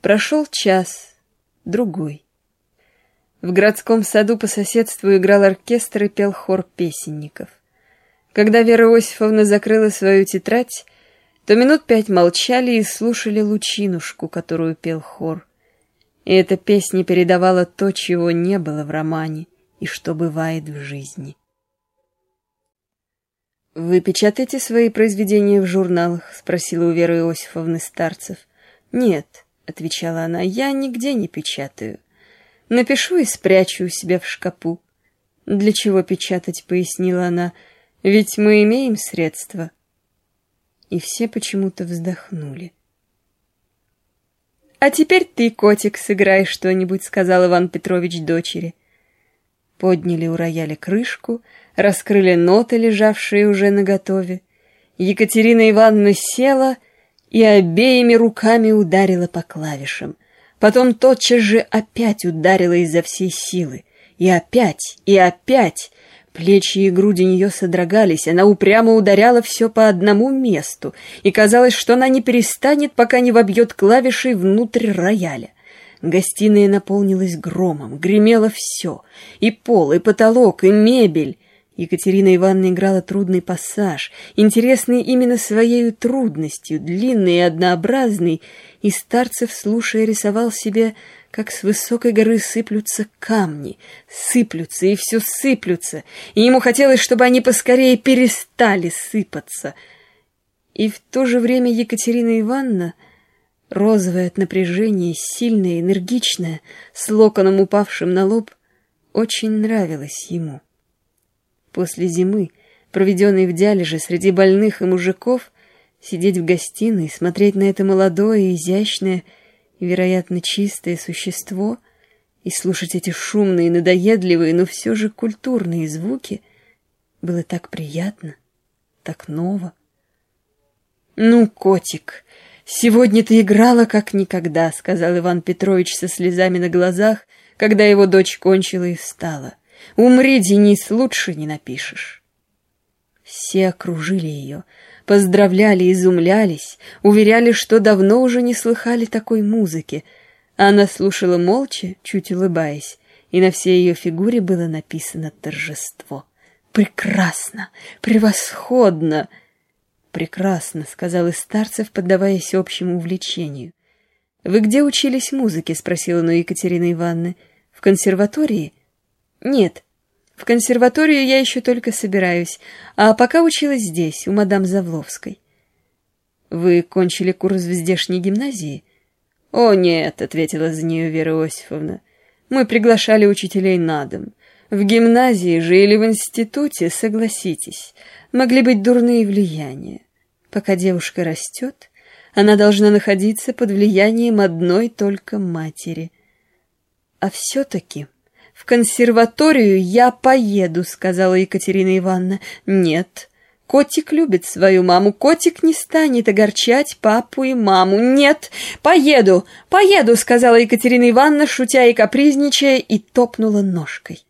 Прошел час, другой. В городском саду по соседству играл оркестр и пел хор песенников. Когда Вера Иосифовна закрыла свою тетрадь, то минут 5 молчали и слушали Лучинушку, которую пел хор. И эта песня передавала то, чего не было в романе, и что бывает в жизни. «Вы печатаете свои произведения в журналах?» — спросила у Веры Иосифовны Старцев. «Нет», — отвечала она, — «я нигде не печатаю. Напишу и спрячу у себя в шкапу». «Для чего печатать?» — пояснила она. «Ведь мы имеем средства». И все почему-то вздохнули. «А теперь ты, котик, сыграй что-нибудь», — сказал Иван Петрович дочери. Подняли у рояля крышку, раскрыли ноты, лежавшие уже наготове. Екатерина Ивановна села и обеими руками ударила по клавишам. Потом тотчас же опять ударила изо всей силы. И опять, и опять. Плечи и груди нее содрогались, она упрямо ударяла все по одному месту, и казалось, что она не перестанет, пока не вобьет клавишей внутрь рояля. Гостиная наполнилась громом, гремело все, и пол, и потолок, и мебель. Екатерина Ивановна играла трудный пассаж, интересный именно своей трудностью, длинный и однообразный, и Старцев, слушая, рисовал себе, как с высокой горы сыплются камни, сыплются и все сыплются, и ему хотелось, чтобы они поскорее перестали сыпаться. И в то же время Екатерина Ивановна, розовая от напряжения, сильная, энергичная, с локоном, упавшим на лоб, очень нравилась ему. После зимы, проведенной в Дялеже среди больных и мужиков, сидеть в гостиной, смотреть на это молодое, изящное и, вероятно, чистое существо и слушать эти шумные, надоедливые, но все же культурные звуки было так приятно, так ново. «Ну, котик, сегодня ты играла как никогда», — сказал Иван Петрович со слезами на глазах, когда его дочь кончила и встала. «Умри, Денис, лучше не напишешь». Все окружили ее, поздравляли, изумлялись, уверяли, что давно уже не слыхали такой музыки. Она слушала молча, чуть улыбаясь, и на всей ее фигуре было написано торжество. «Прекрасно! Превосходно!» «Прекрасно», — сказал и Старцев, поддаваясь общему увлечению. «Вы где учились музыке?» — спросила Екатерина Ивановна. «В консерватории?» «Нет, в консерваторию я еще только собираюсь, а пока училась здесь, у мадам Завловской». «Вы кончили курс в здешней гимназии?» «О, нет», — ответила за нее Вера Иосифовна. «Мы приглашали учителей на дом. В гимназии же или в институте, согласитесь, могли быть дурные влияния. Пока девушка растет, она должна находиться под влиянием одной только матери. А все-таки в консерваторию я поеду», — сказала Екатерина Ивановна. «Нет, котик любит свою маму, котик не станет огорчать папу и маму. Нет, поеду, поеду», — сказала Екатерина Ивановна, шутя и капризничая, и топнула ножкой.